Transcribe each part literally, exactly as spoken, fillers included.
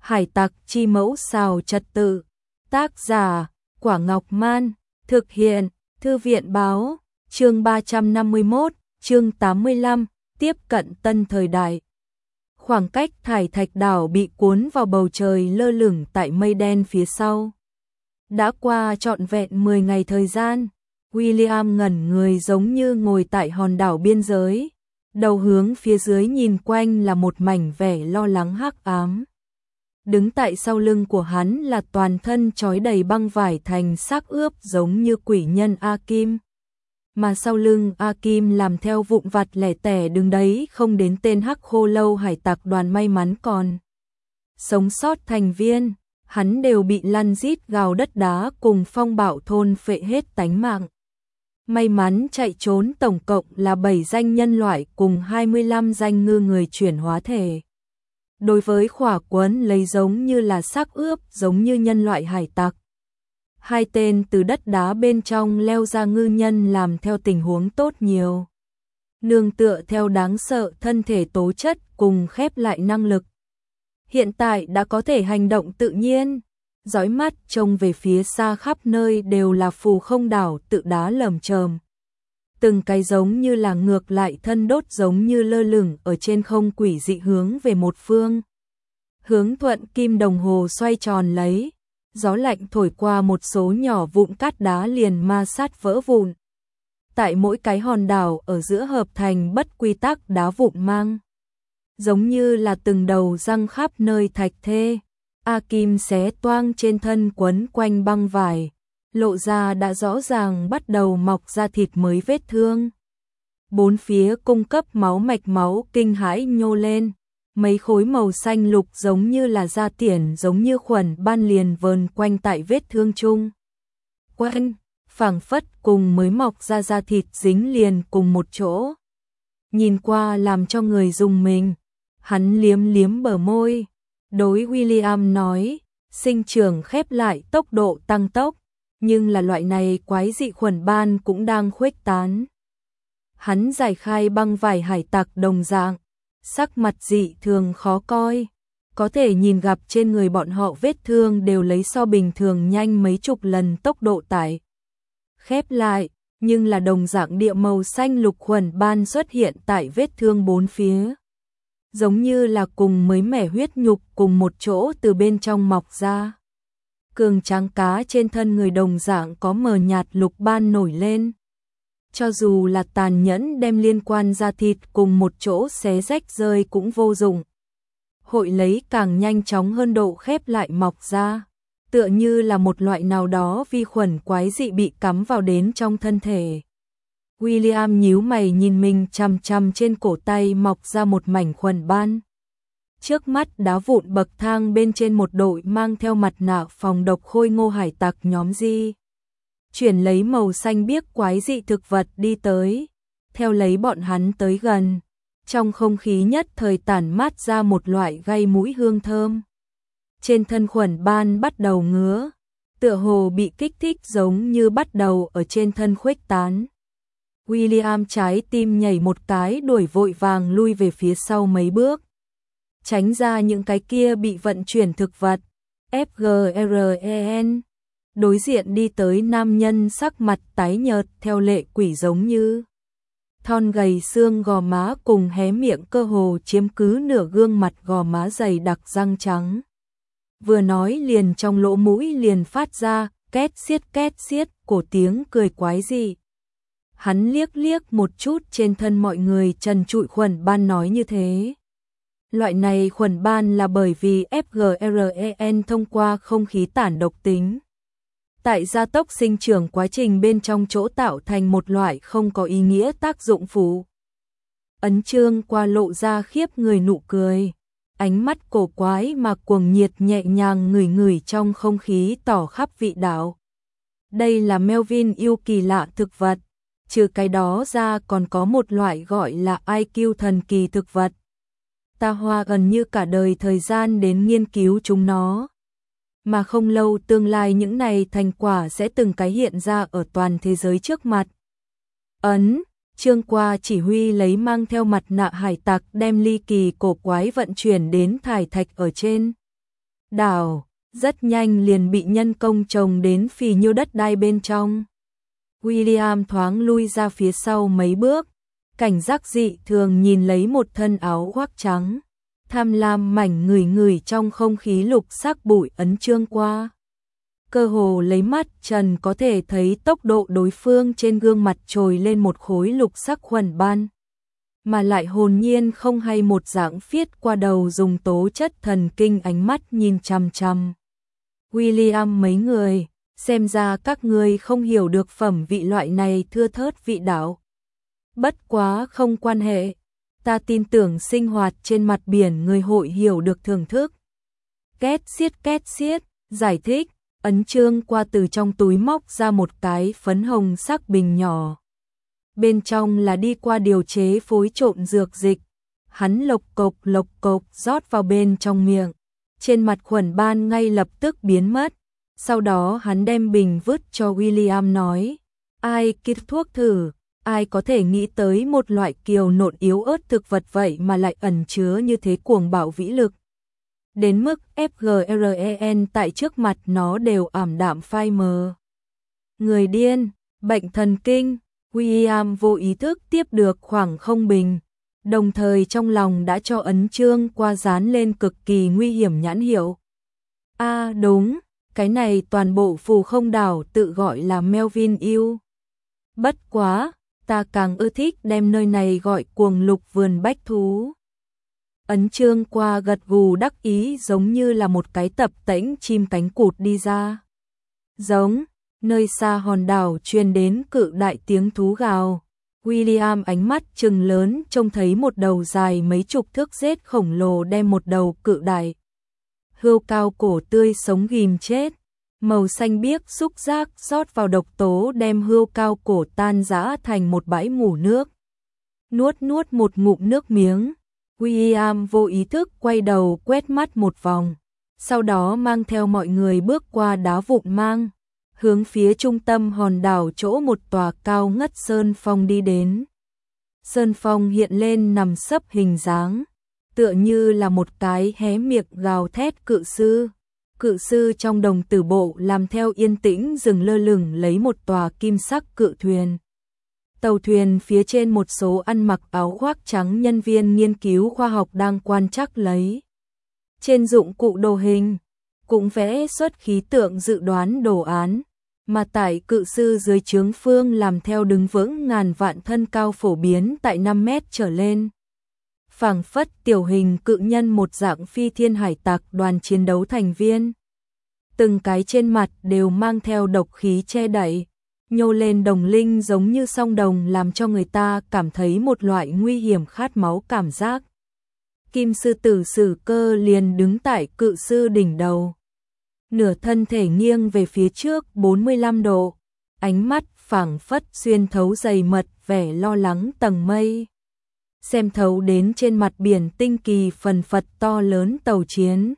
Hải tặc chi mẫu xào trật tự. Tác giả, Quả Ngọc Man. Thực hiện, Thư viện báo. Chương ba trăm năm mươi mốt, chương tám mươi lăm, tiếp cận tân thời đại. Khoảng cách thải thạch đảo bị cuốn vào bầu trời lơ lửng tại mây đen phía sau. Đã qua trọn vẹn mười ngày thời gian, William ngẩn người giống như ngồi tại hòn đảo biên giới. Đầu hướng phía dưới nhìn quanh là một mảnh vẻ lo lắng hắc ám. Đứng tại sau lưng của hắn là toàn thân trói đầy băng vải thành xác ướp giống như quỷ nhân A Kim. Mà sau lưng A Kim làm theo vụn vặt lẻ tẻ đứng đấy không đến tên hắc khô lâu hải tặc đoàn may mắn còn sống sót thành viên, hắn đều bị lăn rít gào đất đá cùng phong bạo thôn phệ hết tánh mạng. May mắn chạy trốn tổng cộng là bảy danh nhân loại cùng hai mươi lăm danh ngư người chuyển hóa thể. Đối với khỏa quấn lấy giống như là xác ướp giống như nhân loại hải tặc. Hai tên từ đất đá bên trong leo ra ngư nhân làm theo tình huống tốt nhiều. Nương tựa theo đáng sợ thân thể tố chất cùng khép lại năng lực. Hiện tại đã có thể hành động tự nhiên. Dõi mắt trông về phía xa khắp nơi đều là phù không đảo tự đá lởm chởm. Từng cái giống như là ngược lại thân đốt giống như lơ lửng ở trên không quỷ dị hướng về một phương. Hướng thuận kim đồng hồ xoay tròn lấy. Gió lạnh thổi qua một số nhỏ vụn cát đá liền ma sát vỡ vụn. Tại mỗi cái hòn đảo ở giữa hợp thành bất quy tắc đá vụn mang. Giống như là từng đầu răng khắp nơi thạch thê. A Kim xé toang trên thân quấn quanh băng vải. Lộ ra đã rõ ràng bắt đầu mọc ra thịt mới vết thương. Bốn phía cung cấp máu mạch máu kinh hãi nhô lên. Mấy khối màu xanh lục giống như là da tiển giống như khuẩn ban liền vờn quanh tại vết thương chung. Quanh, phảng phất cùng mới mọc ra da thịt dính liền cùng một chỗ. Nhìn qua làm cho người rùng mình. Hắn liếm liếm bờ môi. Đối William nói, sinh trưởng khép lại tốc độ tăng tốc. Nhưng là loại này quái dị khuẩn ban cũng đang khuếch tán. Hắn giải khai băng vải hải tặc đồng dạng. Sắc mặt dị thường khó coi. Có thể nhìn gặp trên người bọn họ vết thương đều lấy so bình thường nhanh mấy chục lần tốc độ tải. Khép lại, nhưng là đồng dạng địa màu xanh lục khuẩn ban xuất hiện tại vết thương bốn phía. Giống như là cùng mới mẻ huyết nhục cùng một chỗ từ bên trong mọc ra. Cường tráng cá trên thân người đồng dạng có mờ nhạt lục ban nổi lên. Cho dù là tàn nhẫn đem liên quan da thịt cùng một chỗ xé rách rơi cũng vô dụng. Hội lấy càng nhanh chóng hơn độ khép lại mọc ra. Tựa như là một loại nào đó vi khuẩn quái dị bị cắm vào đến trong thân thể. William nhíu mày nhìn mình chằm chằm trên cổ tay mọc ra một mảnh khuẩn ban. Trước mắt đá vụn bậc thang bên trên một đội mang theo mặt nạ phòng độc khôi ngô hải tặc nhóm di. Chuyển lấy màu xanh biếc quái dị thực vật đi tới. Theo lấy bọn hắn tới gần. Trong không khí nhất thời tản mát ra một loại gây mũi hương thơm. Trên thân khuẩn ban bắt đầu ngứa. Tựa hồ bị kích thích giống như bắt đầu ở trên thân khuếch tán. William trái tim nhảy một cái đuổi vội vàng lui về phía sau mấy bước. Tránh ra những cái kia bị vận chuyển thực vật. F G R E N. Đối diện đi tới nam nhân sắc mặt tái nhợt theo lệ quỷ giống như. Thon gầy xương gò má cùng hé miệng cơ hồ chiếm cứ nửa gương mặt gò má dày đặc răng trắng. Vừa nói liền trong lỗ mũi liền phát ra két xiết két xiết cổ tiếng cười quái dị. Hắn liếc liếc một chút trên thân mọi người trần trụi khuẩn ban nói như thế. Loại này khuẩn ban là bởi vì F G R E N thông qua không khí tản độc tính. Tại gia tốc sinh trưởng quá trình bên trong chỗ tạo thành một loại không có ý nghĩa tác dụng phụ. Ấn Chương qua lộ ra khiếp người nụ cười. Ánh mắt cổ quái mà cuồng nhiệt nhẹ nhàng ngửi ngửi trong không khí tỏ khắp vị đạo. Đây là Melvin yêu kỳ lạ thực vật. Trừ cái đó ra còn có một loại gọi là I Q thần kỳ thực vật. Ta hoa gần như cả đời thời gian đến nghiên cứu chúng nó. Mà không lâu tương lai những này thành quả sẽ từng cái hiện ra ở toàn thế giới trước mặt. Ấn, Chương qua chỉ huy lấy mang theo mặt nạ hải tặc đem ly kỳ cổ quái vận chuyển đến thải thạch ở trên. đảo, rất nhanh liền bị nhân công trồng đến phì nhiêu đất đai bên trong. William thoáng lui ra phía sau mấy bước, cảnh giác dị thường nhìn lấy một thân áo khoác trắng, tham lam mảnh ngửi ngửi trong không khí lục sắc bụi ấn chương qua. Cơ hồ lấy mắt trần có thể thấy tốc độ đối phương trên gương mặt trồi lên một khối lục sắc khuẩn ban, mà lại hồn nhiên không hay một dạng phiết qua đầu, dùng tố chất thần kinh ánh mắt nhìn chằm chằm. William mấy người, xem ra các ngươi không hiểu được phẩm vị loại này thưa thớt vị đạo. Bất quá không quan hệ, ta tin tưởng sinh hoạt trên mặt biển người hội hiểu được thưởng thức. Két xiết két xiết, giải thích, ấn chương qua từ trong túi móc ra một cái phấn hồng sắc bình nhỏ. Bên trong là đi qua điều chế phối trộn dược dịch, hắn lộc cộc lộc cộc rót vào bên trong miệng. Trên mặt khuẩn ban ngay lập tức biến mất, sau đó hắn đem bình vứt cho William nói, ai kít thuốc thử, ai có thể nghĩ tới một loại kiều nộn yếu ớt thực vật vậy mà lại ẩn chứa như thế cuồng bạo vĩ lực. Đến mức ép giê rờ e en tại trước mặt nó đều ảm đạm phai mờ. Người điên, bệnh thần kinh, William vô ý thức tiếp được khoảng không bình. Đồng thời trong lòng đã cho ấn chương qua dán lên cực kỳ nguy hiểm nhãn hiệu. A à, đúng, cái này toàn bộ phù không đảo tự gọi là Melvin Yêu. Bất quá, ta càng ưa thích đem nơi này gọi cuồng lục vườn bách thú. Ấn chương qua gật gù đắc ý giống như là một cái tập tễnh chim cánh cụt đi ra. Giống, nơi xa hòn đảo truyền đến cự đại tiếng thú gào. William ánh mắt trừng lớn trông thấy một đầu dài mấy chục thước rết khổng lồ đem một đầu cự đại hươu cao cổ tươi sống ghim chết, màu xanh biếc xúc giác rót vào độc tố đem hươu cao cổ tan rã thành một bãi mủ nước. Nuốt nuốt một ngụm nước miếng, William vô ý thức quay đầu quét mắt một vòng, sau đó mang theo mọi người bước qua đá vụn mang, hướng phía trung tâm hòn đảo chỗ một tòa cao ngất sơn phong đi đến. Sơn phong hiện lên nằm sấp hình dáng, tựa như là một cái hé miệng gào thét cự sư. Cự sư trong đồng tử bộ làm theo yên tĩnh dừng lơ lửng lấy một tòa kim sắc cự thuyền. Tàu thuyền phía trên một số ăn mặc áo khoác trắng nhân viên nghiên cứu khoa học đang quan trắc lấy. Trên dụng cụ đồ hình, cũng vẽ xuất khí tượng dự đoán đồ án. Mà tại cự sư dưới trướng phương làm theo đứng vững ngàn vạn thân cao phổ biến tại năm mét trở lên. Phảng phất tiểu hình cự nhân một dạng phi thiên hải tặc đoàn chiến đấu thành viên. Từng cái trên mặt đều mang theo độc khí che đậy, nhô lên đồng linh giống như song đồng làm cho người ta cảm thấy một loại nguy hiểm khát máu cảm giác. Kim sư tử Sử Cơ liền đứng tại cự sư đỉnh đầu. Nửa thân thể nghiêng về phía trước bốn mươi lăm độ, ánh mắt phảng phất xuyên thấu dày mật vẻ lo lắng tầng mây. Xem thấu đến trên mặt biển tinh kỳ phần phật to lớn tàu chiến.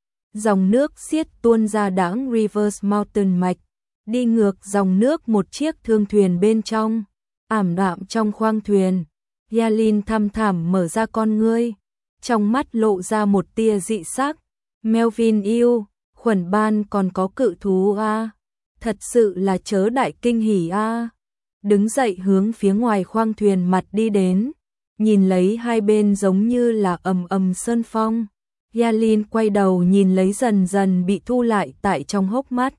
Dòng nước xiết tuôn ra đãng Rivers Mountain mạch, đi ngược dòng nước một chiếc thương thuyền bên trong, ảm đạm trong khoang thuyền. Yalin thăm thẳm mở ra con ngươi, trong mắt lộ ra một tia dị sắc. Melvin yêu, khuẩn ban còn có cự thú a, à? Thật sự là chớ đại kinh hỉ a. À? Đứng dậy hướng phía ngoài khoang thuyền mặt đi đến, nhìn lấy hai bên giống như là ầm ầm sơn phong. Yalin quay đầu nhìn lấy dần dần bị thu lại tại trong hốc mắt.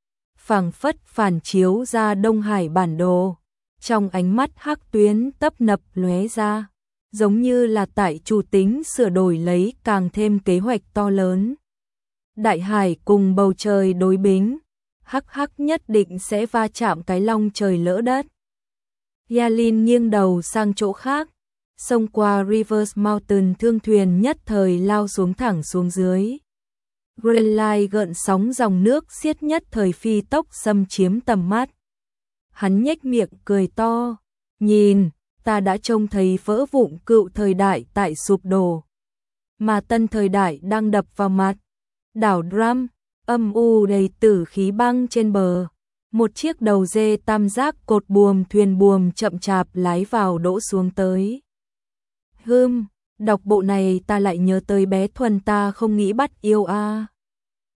Phảng phất phản chiếu ra Đông Hải bản đồ, trong ánh mắt hắc tuyến tấp nập lóe ra, giống như là tại chủ tính sửa đổi lấy càng thêm kế hoạch to lớn. Đại hải cùng bầu trời đối bính, hắc hắc nhất định sẽ va chạm cái long trời lỡ đất. Yalin nghiêng đầu sang chỗ khác, xông qua Rivers Mountain thương thuyền nhất thời lao xuống thẳng xuống dưới. Greenline gợn sóng dòng nước xiết nhất thời phi tốc xâm chiếm tầm mắt. Hắn nhếch miệng cười to, nhìn, ta đã trông thấy vỡ vụn cựu thời đại tại sụp đổ, mà tân thời đại đang đập vào mặt. Đảo Drum, âm u đầy tử khí băng trên bờ, một chiếc đầu dê tam giác cột buồm thuyền buồm chậm chạp lái vào đỗ xuống tới. Hừm, đọc bộ này ta lại nhớ tới bé Thuần ta không nghĩ bắt yêu a. À.